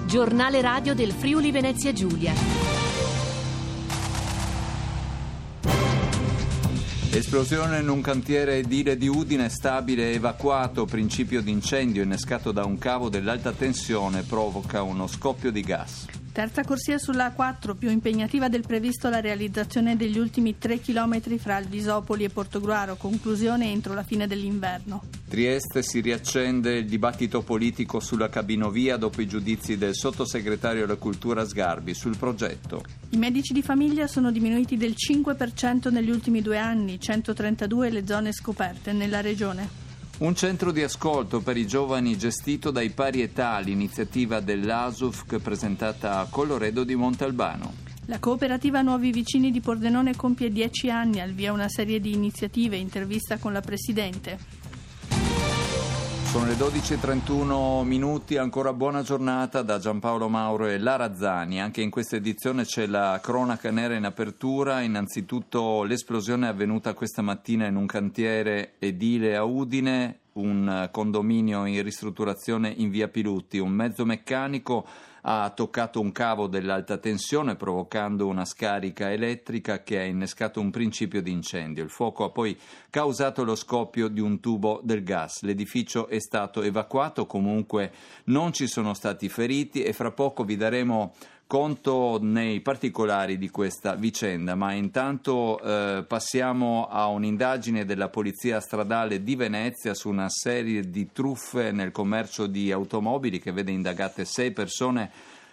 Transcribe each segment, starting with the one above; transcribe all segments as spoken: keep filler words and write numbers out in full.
Giornale radio del Friuli Venezia Giulia. Esplosione in un cantiere edile di Udine, stabile evacuato, principio di incendio innescato da un cavo dell'alta tensione provoca uno scoppio di gas. Terza corsia sulla A quattro, più impegnativa del previsto la realizzazione degli ultimi tre chilometri fra Alvisopoli e Portogruaro, conclusione entro la fine dell'inverno. Trieste, si riaccende il dibattito politico sulla cabinovia dopo i giudizi del sottosegretario alla cultura Sgarbi sul progetto. I medici di famiglia sono diminuiti del cinque per cento negli ultimi due anni, centotrentadue le zone scoperte nella regione. Un centro di ascolto per i giovani gestito dai Parietà, l'iniziativa dell'A S U F C presentata a Colloredo di Montalbano. La cooperativa Nuovi Vicini di Pordenone compie dieci anni, al via una serie di iniziative, intervista con la Presidente. Sono le dodici e trentuno minuti, ancora buona giornata da Giampaolo Mauro e Lara Zani. Anche in questa edizione c'è la cronaca nera in apertura. Innanzitutto l'esplosione è avvenuta questa mattina in un cantiere edile a Udine, un condominio in ristrutturazione in via Pilutti. Un mezzo meccanico ha toccato un cavo dell'alta tensione provocando una scarica elettrica che ha innescato un principio di incendio. Il fuoco ha poi causato lo scoppio di un tubo del gas. L'edificio è stato evacuato, comunque non ci sono stati feriti e fra poco vi daremo conto nei particolari di questa vicenda, ma intanto eh, passiamo a un'indagine della Polizia Stradale di Venezia su una serie di truffe nel commercio di automobili che vede indagate sei persone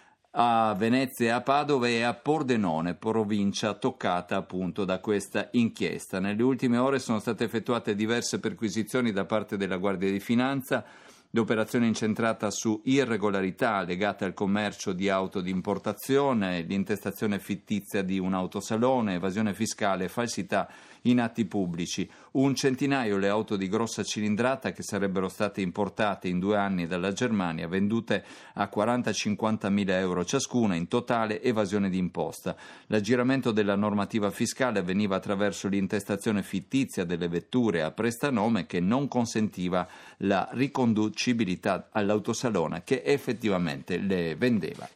a Venezia, a Padova e a Pordenone, provincia toccata appunto da questa inchiesta. Nelle ultime ore sono state effettuate diverse perquisizioni da parte della Guardia di Finanza. L'operazione incentrata su irregolarità legate al commercio di auto di importazione, l'intestazione fittizia di un autosalone, evasione fiscale e falsità in atti pubblici. Un centinaio le auto di grossa cilindrata che sarebbero state importate in due anni dalla Germania, vendute a quaranta cinquanta mila euro ciascuna, in totale evasione di imposta. L'aggiramento della normativa fiscale avveniva attraverso l'intestazione fittizia delle vetture a prestanome che non consentiva la riconducibilità all'autosalone che effettivamente le vendeva.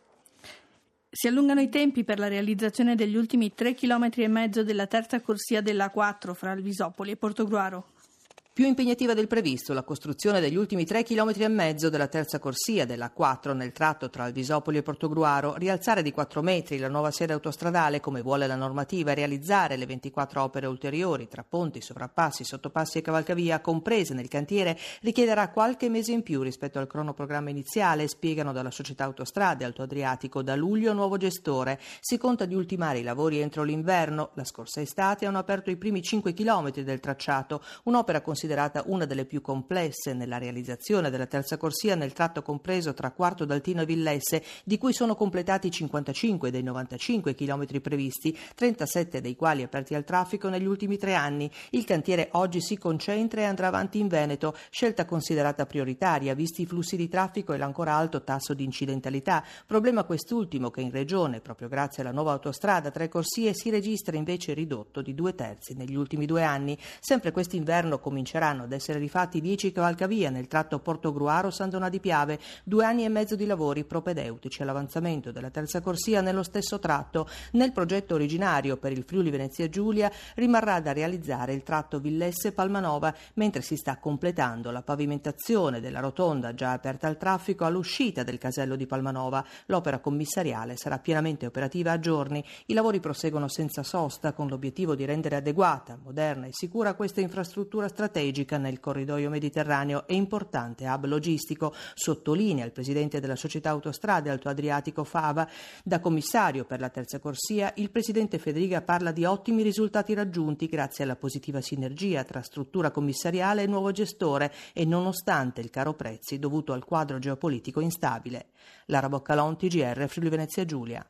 Si allungano i tempi per la realizzazione degli ultimi tre chilometri e mezzo della terza corsia della A quattro fra Alvisopoli e Portogruaro. Più impegnativa del previsto la costruzione degli ultimi tre chilometri e mezzo della terza corsia della A quattro nel tratto tra Alvisopoli e Portogruaro, rialzare di quattro metri la nuova sede autostradale come vuole la normativa e realizzare le ventiquattro opere ulteriori tra ponti, sovrappassi, sottopassi e cavalcavia comprese nel cantiere richiederà qualche mese in più rispetto al cronoprogramma iniziale, spiegano dalla società Autostrade Alto Adriatico. Da luglio nuovo gestore, si conta di ultimare i lavori entro l'inverno. La scorsa estate hanno aperto i primi cinque chilometri del tracciato, un'opera considerata considerata una delle più complesse nella realizzazione della terza corsia nel tratto compreso tra Quarto d'Altino e Villesse, di cui sono completati cinquantacinque dei novantacinque chilometri previsti, trentasette dei quali aperti al traffico negli ultimi tre anni. Il cantiere oggi si concentra e andrà avanti in Veneto, scelta considerata prioritaria visti i flussi di traffico e l'ancora alto tasso di incidentalità, problema quest'ultimo che in regione, proprio grazie alla nuova autostrada tre corsie, si registra invece ridotto di due terzi negli ultimi due anni. Sempre quest'inverno comincerà ad essere rifatti dieci cavalcavia nel tratto Portogruaro-San Donà di Piave, due anni e mezzo di lavori propedeutici all'avanzamento della terza corsia nello stesso tratto. Nel progetto originario per il Friuli Venezia Giulia rimarrà da realizzare il tratto Villesse-Palmanova, mentre si sta completando la pavimentazione della rotonda già aperta al traffico all'uscita del casello di Palmanova. L'opera commissariale sarà pienamente operativa a giorni. I lavori proseguono senza sosta con l'obiettivo di rendere adeguata, moderna e sicura questa infrastruttura strategica nel corridoio mediterraneo e importante hub logistico, sottolinea il presidente della società Autostrade Alto Adriatico Fava. Da commissario per la terza corsia, il presidente Federiga parla di ottimi risultati raggiunti grazie alla positiva sinergia tra struttura commissariale e nuovo gestore e nonostante il caro prezzi dovuto al quadro geopolitico instabile. Lara Boccalon, T G R, Friuli Venezia Giulia.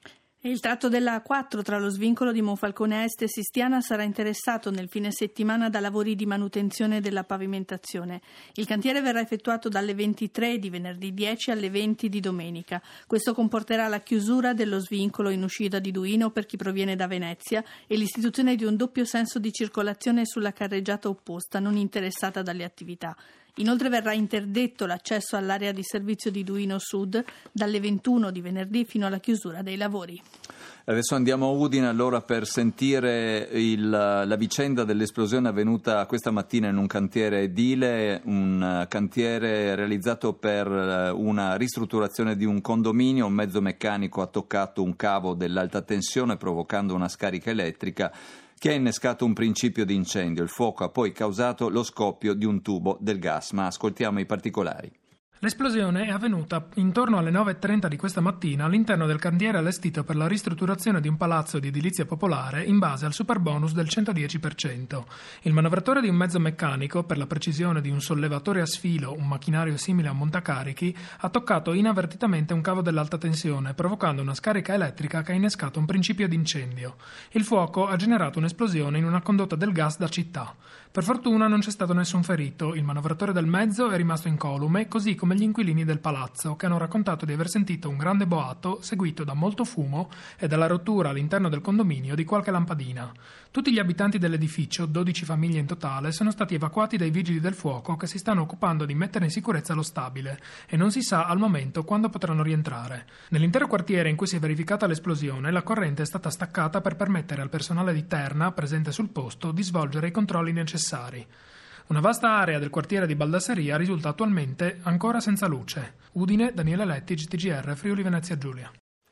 Il tratto della A quattro tra lo svincolo di Monfalcone Est e Sistiana sarà interessato nel fine settimana da lavori di manutenzione della pavimentazione. Il cantiere verrà effettuato dalle ventitré di venerdì dieci alle venti di domenica. Questo comporterà la chiusura dello svincolo in uscita di Duino per chi proviene da Venezia e l'istituzione di un doppio senso di circolazione sulla carreggiata opposta non interessata dalle attività. Inoltre verrà interdetto l'accesso all'area di servizio di Duino Sud dalle ventuno di venerdì fino alla chiusura dei lavori. Adesso andiamo a Udine allora per sentire il, la vicenda dell'esplosione avvenuta questa mattina in un cantiere edile, un cantiere realizzato per una ristrutturazione di un condominio. Un mezzo meccanico ha toccato un cavo dell'alta tensione provocando una scarica elettrica che ha innescato un principio di incendio. Il fuoco ha poi causato lo scoppio di un tubo del gas, ma ascoltiamo i particolari. L'esplosione è avvenuta intorno alle nove e trenta di questa mattina all'interno del cantiere allestito per la ristrutturazione di un palazzo di edilizia popolare in base al superbonus del centodieci per cento. Il manovratore di un mezzo meccanico, per la precisione di un sollevatore a sfilo, un macchinario simile a un montacarichi, ha toccato inavvertitamente un cavo dell'alta tensione, provocando una scarica elettrica che ha innescato un principio di incendio. Il fuoco ha generato un'esplosione in una condotta del gas da città. Per fortuna non c'è stato nessun ferito, il manovratore del mezzo è rimasto incolume, così come gli inquilini del palazzo, che hanno raccontato di aver sentito un grande boato seguito da molto fumo e dalla rottura all'interno del condominio di qualche lampadina. Tutti gli abitanti dell'edificio, dodici famiglie in totale, sono stati evacuati dai vigili del fuoco che si stanno occupando di mettere in sicurezza lo stabile e non si sa al momento quando potranno rientrare. Nell'intero quartiere in cui si è verificata l'esplosione, la corrente è stata staccata per permettere al personale di Terna, presente sul posto, di svolgere i controlli necessari. Una vasta area del quartiere di Baldasseria risulta attualmente ancora senza luce. Udine, Daniele Lettig, T G R, Friuli Venezia Giulia.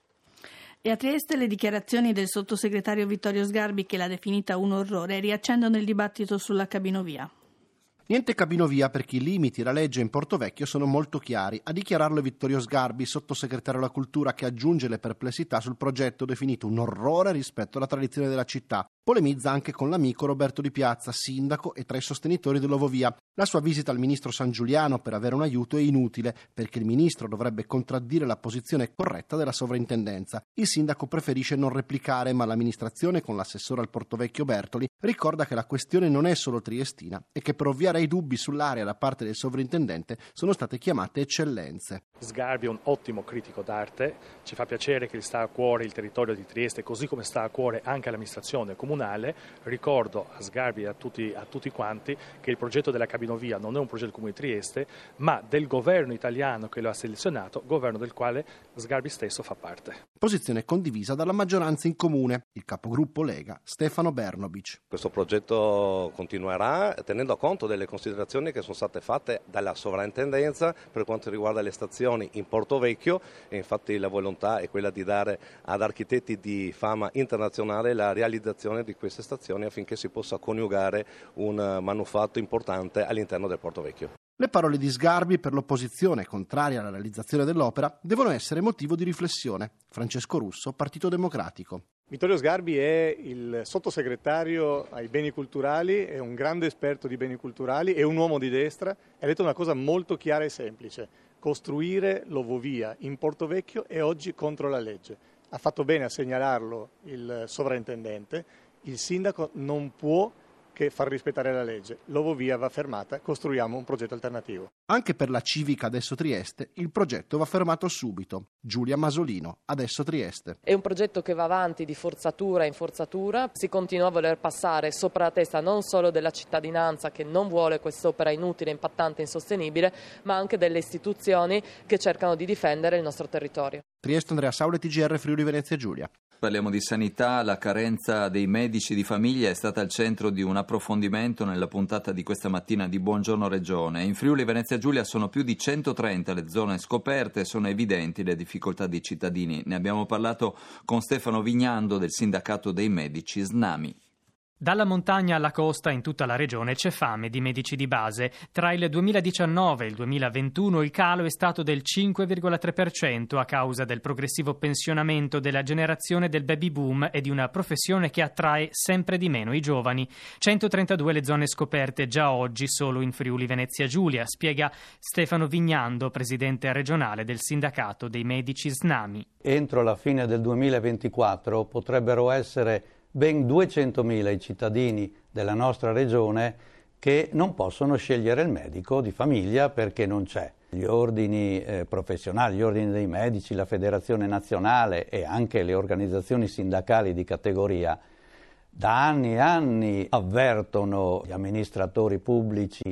E a Trieste le dichiarazioni del sottosegretario Vittorio Sgarbi, che l'ha definita un orrore, riaccendono il dibattito sulla cabinovia. Niente cabinovia perché i limiti e la legge in Portovecchio sono molto chiari. A dichiararlo Vittorio Sgarbi, sottosegretario alla cultura, che aggiunge le perplessità sul progetto definito un orrore rispetto alla tradizione della città. Polemizza anche con l'amico Roberto Di Piazza, sindaco e tra i sostenitori dell'Ovovia. La sua visita al ministro San Giuliano per avere un aiuto è inutile, perché il ministro dovrebbe contraddire la posizione corretta della sovrintendenza. Il sindaco preferisce non replicare, ma l'amministrazione, con l'assessore al Portovecchio Bertoli, ricorda che la questione non è solo triestina e che per ovviare ai dubbi sull'area da parte del sovrintendente sono state chiamate eccellenze. Sgarbi è un ottimo critico d'arte, ci fa piacere che gli sta a cuore il territorio di Trieste, così come sta a cuore anche l'amministrazione comunale. Ricordo a Sgarbi e a tutti, a tutti quanti che il progetto della cabinovia non è un progetto del Comune di Trieste, ma del governo italiano che lo ha selezionato, governo del quale Sgarbi stesso fa parte. Posizione condivisa dalla maggioranza in comune, il capogruppo Lega, Stefano Bernobic. Questo progetto continuerà tenendo conto delle considerazioni che sono state fatte dalla sovrintendenza per quanto riguarda le stazioni in Portovecchio, e infatti la volontà è quella di dare ad architetti di fama internazionale la realizzazione di queste stazioni affinché si possa coniugare un manufatto importante all'interno del Portovecchio. Le parole di Sgarbi per l'opposizione contraria alla realizzazione dell'opera devono essere motivo di riflessione. Francesco Russo, Partito Democratico. Vittorio Sgarbi è il sottosegretario ai beni culturali, è un grande esperto di beni culturali, è un uomo di destra e ha detto una cosa molto chiara e semplice: costruire l'Ovovia in Portovecchio è oggi contro la legge. Ha fatto bene a segnalarlo il sovrintendente, il sindaco non può che far rispettare la legge. L'Ovovia va fermata, costruiamo un progetto alternativo. Anche per la civica Adesso Trieste il progetto va fermato subito. Giulia Masolino, Adesso Trieste. È un progetto che va avanti di forzatura in forzatura, si continua a voler passare sopra la testa non solo della cittadinanza che non vuole quest'opera inutile, impattante e insostenibile, ma anche delle istituzioni che cercano di difendere il nostro territorio. Trieste, Andrea Saule, T G R, Friuli Venezia Giulia. Parliamo di sanità. La carenza dei medici di famiglia è stata al centro di un approfondimento nella puntata di questa mattina di Buongiorno Regione. In Friuli Venezia Giulia sono più di centotrenta le zone scoperte e sono evidenti le difficoltà dei cittadini. Ne abbiamo parlato con Stefano Vignando del sindacato dei medici SNAMI. Dalla montagna alla costa in tutta la regione c'è fame di medici di base. Tra il duemiladiciannove e il duemilaventuno il calo è stato del cinque virgola tre per cento a causa del progressivo pensionamento della generazione del baby boom e di una professione che attrae sempre di meno i giovani. centotrentadue le zone scoperte già oggi solo in Friuli Venezia Giulia, spiega Stefano Vignando, presidente regionale del sindacato dei medici SNAMI. Entro la fine del duemilaventiquattro potrebbero essere ben duecentomila i cittadini della nostra regione che non possono scegliere il medico di famiglia perché non c'è. Gli ordini eh, professionali, gli ordini dei medici, la federazione nazionale e anche le organizzazioni sindacali di categoria da anni e anni avvertono gli amministratori pubblici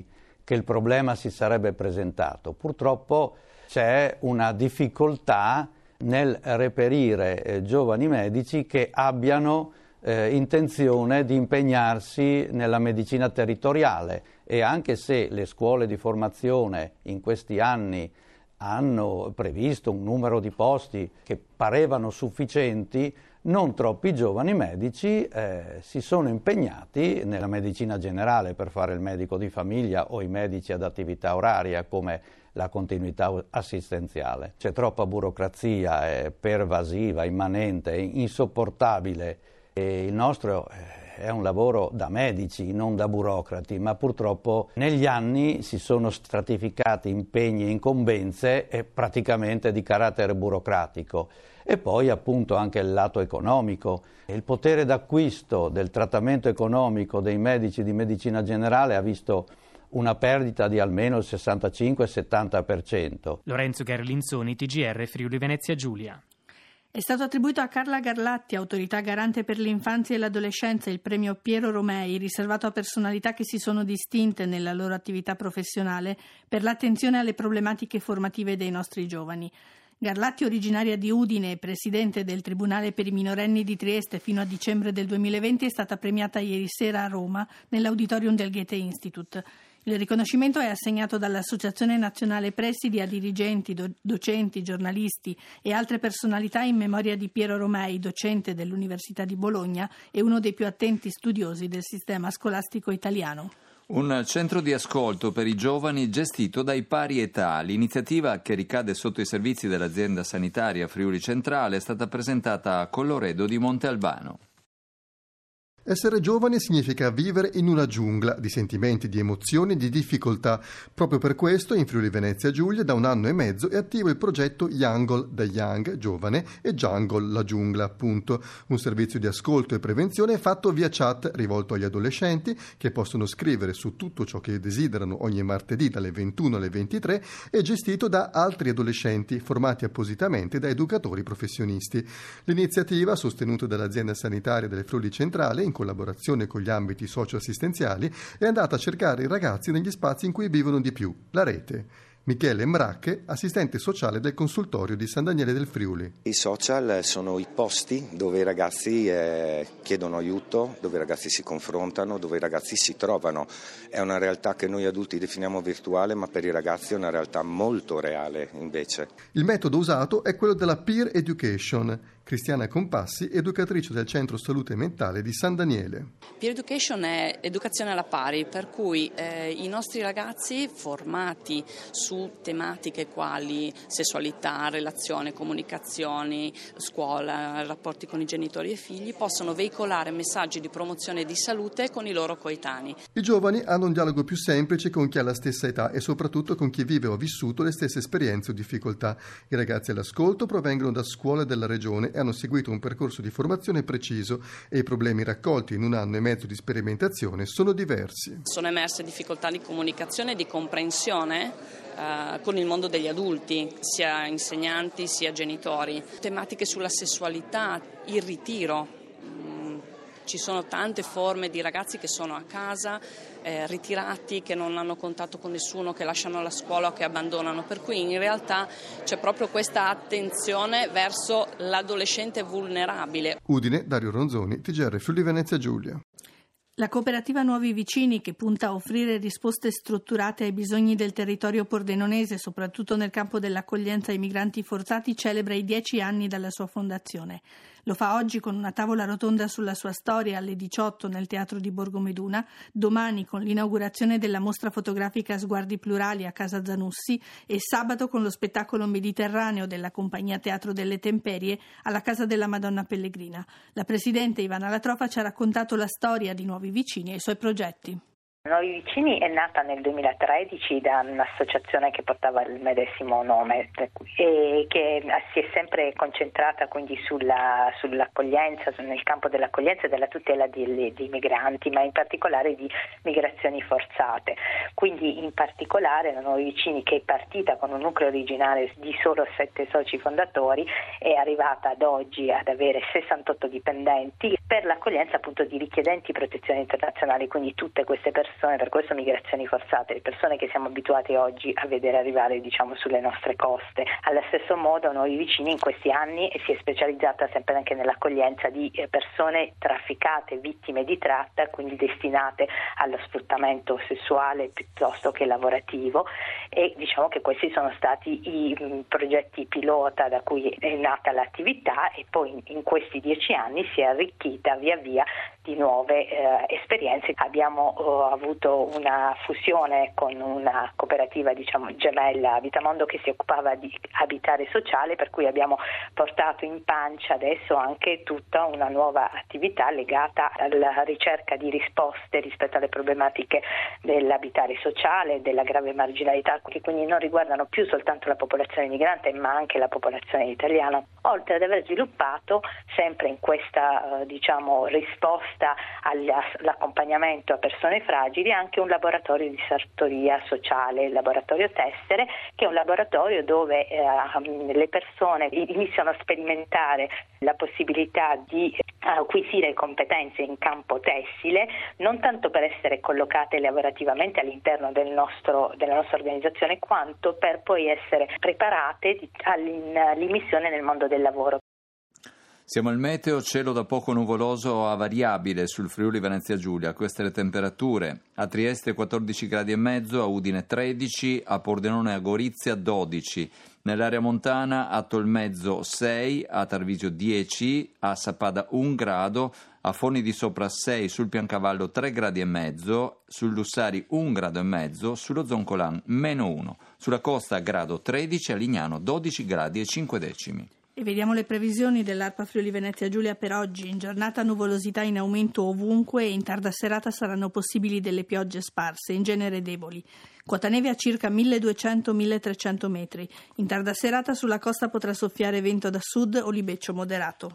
che il problema si sarebbe presentato. Purtroppo c'è una difficoltà nel reperire eh, giovani medici che abbiano eh, intenzione di impegnarsi nella medicina territoriale, e anche se le scuole di formazione in questi anni hanno previsto un numero di posti che parevano sufficienti, non troppi giovani medici eh, si sono impegnati nella medicina generale per fare il medico di famiglia o i medici ad attività oraria come la continuità assistenziale. C'è troppa burocrazia, è pervasiva, immanente, insopportabile, e il nostro è un lavoro da medici, non da burocrati, ma purtroppo negli anni si sono stratificati impegni e incombenze e praticamente di carattere burocratico. E poi appunto anche il lato economico. Il potere d'acquisto del trattamento economico dei medici di medicina generale ha visto una perdita di almeno il sessantacinque settanta per cento. Lorenzo Garlinzoni, T G R Friuli Venezia Giulia. È stato attribuito a Carla Garlatti, autorità garante per l'infanzia e l'adolescenza, il premio Piero Romei, riservato a personalità che si sono distinte nella loro attività professionale per l'attenzione alle problematiche formative dei nostri giovani. Garlatti, originaria di Udine e presidente del Tribunale per i minorenni di Trieste fino a dicembre del duemilaventi, è stata premiata ieri sera a Roma nell'auditorium del Goethe Institut. Il riconoscimento è assegnato dall'Associazione Nazionale Presidi a dirigenti, do- docenti, giornalisti e altre personalità in memoria di Piero Romei, docente dell'Università di Bologna e uno dei più attenti studiosi del sistema scolastico italiano. Un centro di ascolto per i giovani gestito dai Pari Età. L'iniziativa, che ricade sotto i servizi dell'azienda sanitaria Friuli Centrale, è stata presentata a Colloredo di Monte Albano. Essere giovani significa vivere in una giungla di sentimenti, di emozioni, di difficoltà. Proprio per questo in Friuli Venezia Giulia da un anno e mezzo è attivo il progetto Jungle da Young, giovane, e Jungle, la giungla, appunto. Un servizio di ascolto e prevenzione fatto via chat rivolto agli adolescenti che possono scrivere su tutto ciò che desiderano ogni martedì dalle ventuno alle ventitré e gestito da altri adolescenti formati appositamente da educatori professionisti. L'iniziativa, sostenuta dall'azienda sanitaria del Friuli Centrale, in collaborazione con gli ambiti socio-assistenziali, è andata a cercare i ragazzi negli spazi in cui vivono di più, la rete. Michele Mracche, assistente sociale del consultorio di San Daniele del Friuli. I social sono i posti dove i ragazzi eh, chiedono aiuto, dove i ragazzi si confrontano, dove i ragazzi si trovano. È una realtà che noi adulti definiamo virtuale, ma per i ragazzi è una realtà molto reale invece. Il metodo usato è quello della peer education. Cristiana Compassi, educatrice del Centro Salute Mentale di San Daniele. Peer education è educazione alla pari, per cui eh, i nostri ragazzi formati su tematiche quali sessualità, relazione, comunicazioni, scuola, rapporti con i genitori e figli possono veicolare messaggi di promozione di salute con i loro coetanei. I giovani hanno un dialogo più semplice con chi ha la stessa età e soprattutto con chi vive o ha vissuto le stesse esperienze o difficoltà. I ragazzi all'ascolto provengono da scuole della regione e hanno seguito un percorso di formazione preciso e i problemi raccolti in un anno e mezzo di sperimentazione sono diversi. Sono emerse difficoltà di comunicazione e di comprensione eh, con il mondo degli adulti, sia insegnanti sia genitori. Tematiche sulla sessualità, il ritiro. Ci sono tante forme di ragazzi che sono a casa, eh, ritirati, che non hanno contatto con nessuno, che lasciano la scuola o che abbandonano, per cui in realtà c'è proprio questa attenzione verso l'adolescente vulnerabile. Udine, Dario Ronzoni, T G R Friuli Venezia Giulia. La cooperativa Nuovi Vicini, che punta a offrire risposte strutturate ai bisogni del territorio pordenonese, soprattutto nel campo dell'accoglienza ai migranti forzati, celebra i dieci anni dalla sua fondazione. Lo fa oggi con una tavola rotonda sulla sua storia alle diciotto nel Teatro di Borgomeduna, domani con l'inaugurazione della mostra fotografica Sguardi Plurali a Casa Zanussi e sabato con lo spettacolo Mediterraneo della Compagnia Teatro delle Temperie alla Casa della Madonna Pellegrina. La presidente Ivana Latrofa ci ha raccontato la storia di Nuovi Vicini e i suoi progetti. Nuovi Vicini è nata nel duemilatredici da un'associazione che portava il medesimo nome e che si è sempre concentrata quindi sulla, sull'accoglienza, nel campo dell'accoglienza e della tutela dei, dei migranti, ma in particolare di migrazioni forzate. Quindi in particolare la Nuovi Vicini, che è partita con un nucleo originale di solo sette soci fondatori, è arrivata ad oggi ad avere sessantotto dipendenti per l'accoglienza appunto di richiedenti protezione internazionale, quindi tutte queste persone persone, per questo migrazioni forzate, le persone che siamo abituati oggi a vedere arrivare, diciamo, sulle nostre coste. Allo stesso modo noi vicini in questi anni si è specializzata sempre anche nell'accoglienza di persone trafficate, vittime di tratta, quindi destinate allo sfruttamento sessuale piuttosto che lavorativo, e diciamo che questi sono stati i mh, progetti pilota da cui è nata l'attività, e poi in, in questi dieci anni si è arricchita via via di nuove eh, esperienze. Abbiamo eh, avuto una fusione con una cooperativa, diciamo, gemella Abitamondo, che si occupava di abitare sociale, per cui abbiamo portato in pancia adesso anche tutta una nuova attività legata alla ricerca di risposte rispetto alle problematiche dell'abitare sociale, della grave marginalità, che quindi non riguardano più soltanto la popolazione migrante ma anche la popolazione italiana, oltre ad aver sviluppato sempre in questa eh, diciamo risposta all'accompagnamento a persone fragili anche un laboratorio di sartoria sociale, il laboratorio Tessere, che è un laboratorio dove eh, le persone iniziano a sperimentare la possibilità di acquisire competenze in campo tessile, non tanto per essere collocate lavorativamente all'interno del nostro, della nostra organizzazione, quanto per poi essere preparate all'immissione nel mondo del lavoro. Siamo al meteo, cielo da poco nuvoloso a variabile sul Friuli Venezia Giulia. Queste le temperature: a Trieste quattordici gradi e mezzo, a Udine tredici, a Pordenone e a Gorizia dodici, nell'area montana a Tolmezzo sei, a Tarvisio dieci, a Sappada un grado, a Foni di Sopra sei, sul Piancavallo tre gradi e mezzo, sul Lussari un grado e mezzo, sullo Zoncolan meno uno, sulla costa grado tredici, a Lignano dodici gradi e cinque decimi. E vediamo le previsioni dell'Arpa Friuli Venezia Giulia per oggi. In giornata nuvolosità in aumento ovunque e in tarda serata saranno possibili delle piogge sparse, in genere deboli. Quota neve a circa milleduecento milletrecento metri. In tarda serata sulla costa potrà soffiare vento da sud o libeccio moderato.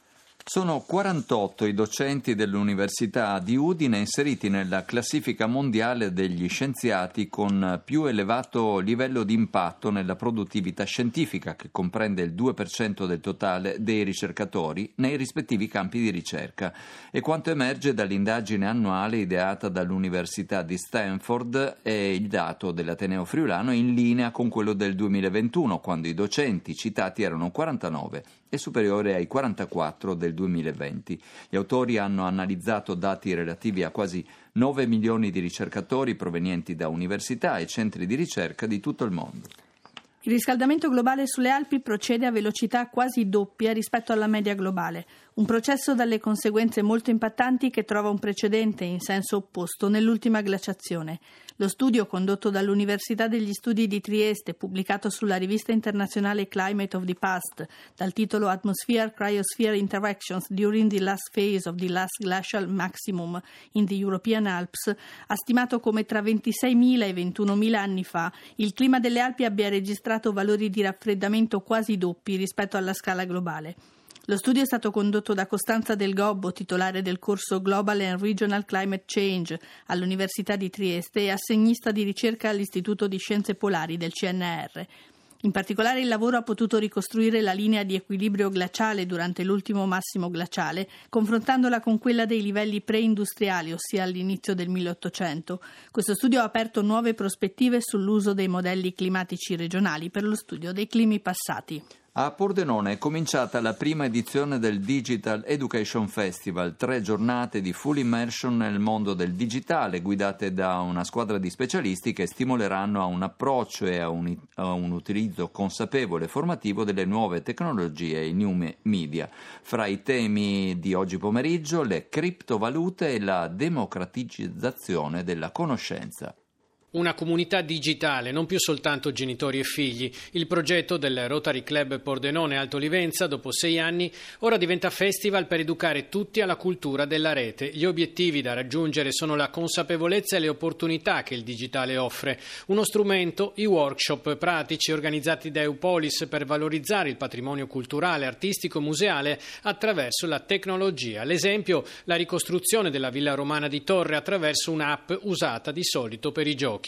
Sono quarantotto i docenti dell'Università di Udine inseriti nella classifica mondiale degli scienziati con più elevato livello di impatto nella produttività scientifica, che comprende il due per cento del totale dei ricercatori nei rispettivi campi di ricerca. E quanto emerge dall'indagine annuale ideata dall'Università di Stanford è il dato dell'Ateneo Friulano in linea con quello del duemilaventuno, quando i docenti citati erano quarantanove e superiore ai quarantaquattro del duemilaventi. Gli autori hanno analizzato dati relativi a quasi nove milioni di ricercatori provenienti da università e centri di ricerca di tutto il mondo. Il riscaldamento globale sulle Alpi procede a velocità quasi doppia rispetto alla media globale, un processo dalle conseguenze molto impattanti che trova un precedente in senso opposto nell'ultima glaciazione. Lo studio condotto dall'Università degli Studi di Trieste, pubblicato sulla rivista internazionale Climate of the Past, dal titolo Atmosphere-Cryosphere Interactions During the Last Phase of the Last Glacial Maximum in the European Alps, ha stimato come tra ventiseimila e ventunomila anni fa il clima delle Alpi abbia registrato valori di raffreddamento quasi doppi rispetto alla scala globale. Lo studio è stato condotto da Costanza Del Gobbo, titolare del corso Global and Regional Climate Change all'Università di Trieste e assegnista di ricerca all'Istituto di Scienze Polari del C N R. In particolare il lavoro ha potuto ricostruire la linea di equilibrio glaciale durante l'ultimo massimo glaciale, confrontandola con quella dei livelli preindustriali, ossia all'inizio del milleottocento. Questo studio ha aperto nuove prospettive sull'uso dei modelli climatici regionali per lo studio dei climi passati. A Pordenone è cominciata la prima edizione del Digital Education Festival, tre giornate di full immersion nel mondo del digitale, guidate da una squadra di specialisti che stimoleranno a un approccio e a un, a un utilizzo consapevole e formativo delle nuove tecnologie e i new media. Fra i temi di oggi pomeriggio, le criptovalute e la democratizzazione della conoscenza. Una comunità digitale, non più soltanto genitori e figli. Il progetto del Rotary Club Pordenone Alto Livenza, dopo sei anni, ora diventa festival per educare tutti alla cultura della rete. Gli obiettivi da raggiungere sono la consapevolezza e le opportunità che il digitale offre. Uno strumento, i workshop pratici organizzati da Eupolis per valorizzare il patrimonio culturale, artistico e museale attraverso la tecnologia. L'esempio, la ricostruzione della Villa Romana di Torre attraverso un'app usata di solito per i giochi.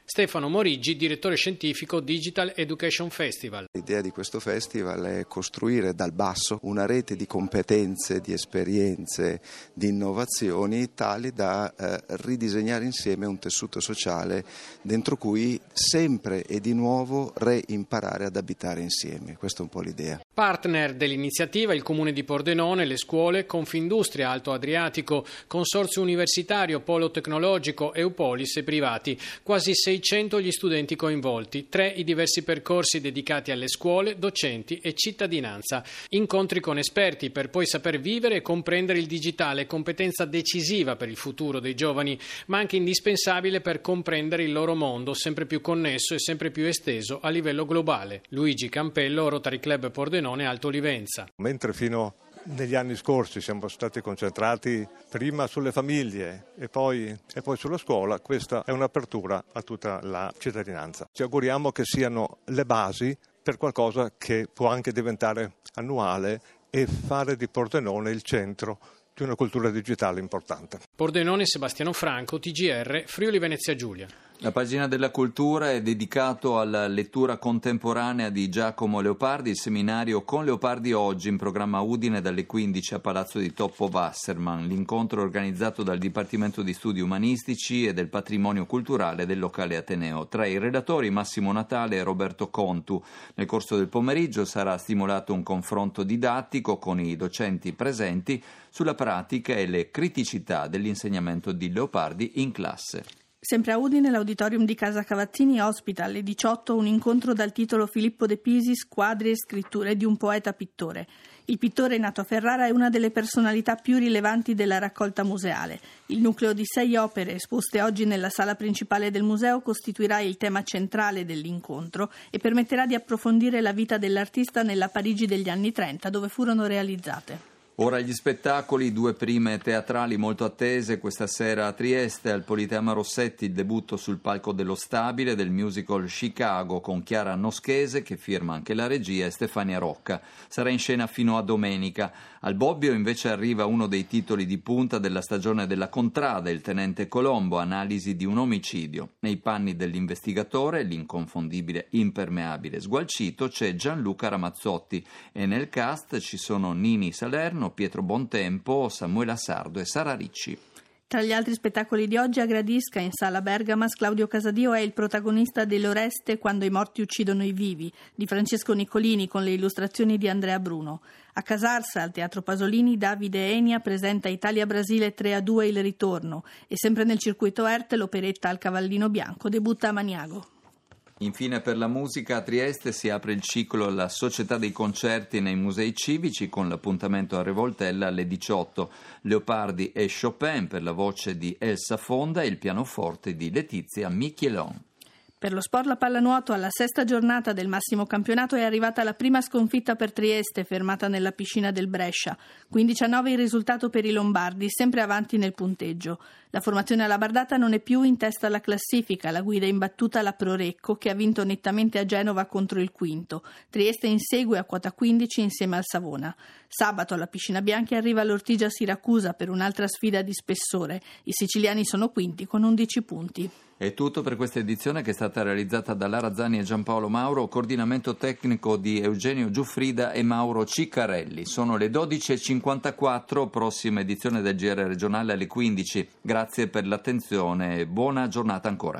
Stefano Moriggi, direttore scientifico Digital Education Festival. L'idea di questo festival è costruire dal basso una rete di competenze, di esperienze, di innovazioni tali da eh, ridisegnare insieme un tessuto sociale dentro cui sempre e di nuovo reimparare ad abitare insieme. Questa è un po' l'idea. Partner dell'iniziativa il Comune di Pordenone, le scuole, Confindustria Alto Adriatico, Consorzio Universitario, Polo Tecnologico, Eupolis e privati. Quasi seicento gli studenti coinvolti, tre i diversi percorsi dedicati alle scuole, docenti e cittadinanza. Incontri con esperti per poi saper vivere e comprendere il digitale, competenza decisiva per il futuro dei giovani, ma anche indispensabile per comprendere il loro mondo, sempre più connesso e sempre più esteso a livello globale. Luigi Campello, Rotary Club Pordenone, Alto Olivenza. Mentre fino negli anni scorsi siamo stati concentrati prima sulle famiglie e poi, e poi sulla scuola, questa è un'apertura a tutta la cittadinanza. Ci auguriamo che siano le basi per qualcosa che può anche diventare annuale e fare di Pordenone il centro di una cultura digitale importante. Pordenone, Sebastiano Franco, T G R, Friuli Venezia Giulia. La pagina della cultura è dedicato alla lettura contemporanea di Giacomo Leopardi, il seminario Con Leopardi oggi in programma Udine dalle quindici a Palazzo di Toppo Wasserman. L'incontro è organizzato dal Dipartimento di Studi Umanistici e del Patrimonio Culturale del locale Ateneo. Tra i relatori Massimo Natale e Roberto Contu. Nel corso del pomeriggio sarà stimolato un confronto didattico con i docenti presenti sulla pratica e le criticità dell'insegnamento di Leopardi in classe. Sempre a Udine, l'auditorium di Casa Cavazzini ospita alle diciotto un incontro dal titolo Filippo De Pisis, quadri e scritture di un poeta pittore. Il pittore nato a Ferrara è una delle personalità più rilevanti della raccolta museale. Il nucleo di sei opere esposte oggi nella sala principale del museo costituirà il tema centrale dell'incontro e permetterà di approfondire la vita dell'artista nella Parigi degli anni trenta, dove furono realizzate. Ora gli spettacoli, due prime teatrali molto attese questa sera a Trieste, al Politeama Rossetti il debutto sul palco dello Stabile del musical Chicago con Chiara Noschese che firma anche la regia e Stefania Rocca. Sarà in scena fino a domenica. Al Bobbio invece arriva uno dei titoli di punta della stagione della Contrada, il tenente Colombo, analisi di un omicidio. Nei panni dell'investigatore, l'inconfondibile impermeabile sgualcito, c'è Gianluca Ramazzotti e nel cast ci sono Nini Salerno, Pietro Bontempo, Samuela Sardo e Sara Ricci. Tra gli altri spettacoli di oggi a Gradisca, in sala Bergamas, Claudio Casadio è il protagonista dell'Oreste quando i morti uccidono i vivi, di Francesco Niccolini con le illustrazioni di Andrea Bruno. A Casarsa, al Teatro Pasolini, Davide Enia presenta Italia-Brasile tre a due il ritorno e sempre nel circuito Erte l'operetta Al Cavallino Bianco debutta a Maniago. Infine per la musica a Trieste si apre il ciclo La Società dei Concerti nei Musei Civici con l'appuntamento a Revoltella alle diciotto. Leopardi e Chopin per la voce di Elsa Fonda e il pianoforte di Letizia Michelon. Per lo sport la pallanuoto, alla sesta giornata del massimo campionato è arrivata la prima sconfitta per Trieste, fermata nella piscina del Brescia. quindici a nove il risultato per i lombardi, sempre avanti nel punteggio. La formazione alla bardata non è più in testa alla classifica, la guida imbattuta la Prorecco che ha vinto nettamente a Genova contro il quinto. Trieste insegue a quota quindici insieme al Savona. Sabato alla Piscina Bianchi arriva l'Ortigia Siracusa per un'altra sfida di spessore. I siciliani sono quinti con undici punti. È tutto per questa edizione che è stata realizzata da Lara Zani e Giampaolo Mauro, coordinamento tecnico di Eugenio Giuffrida e Mauro Ciccarelli. Sono le dodici e cinquantaquattro, prossima edizione del G R regionale alle quindici. Grazie per l'attenzione e buona giornata ancora.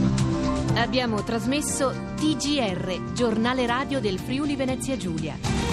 Abbiamo trasmesso T G R, giornale radio del Friuli Venezia Giulia.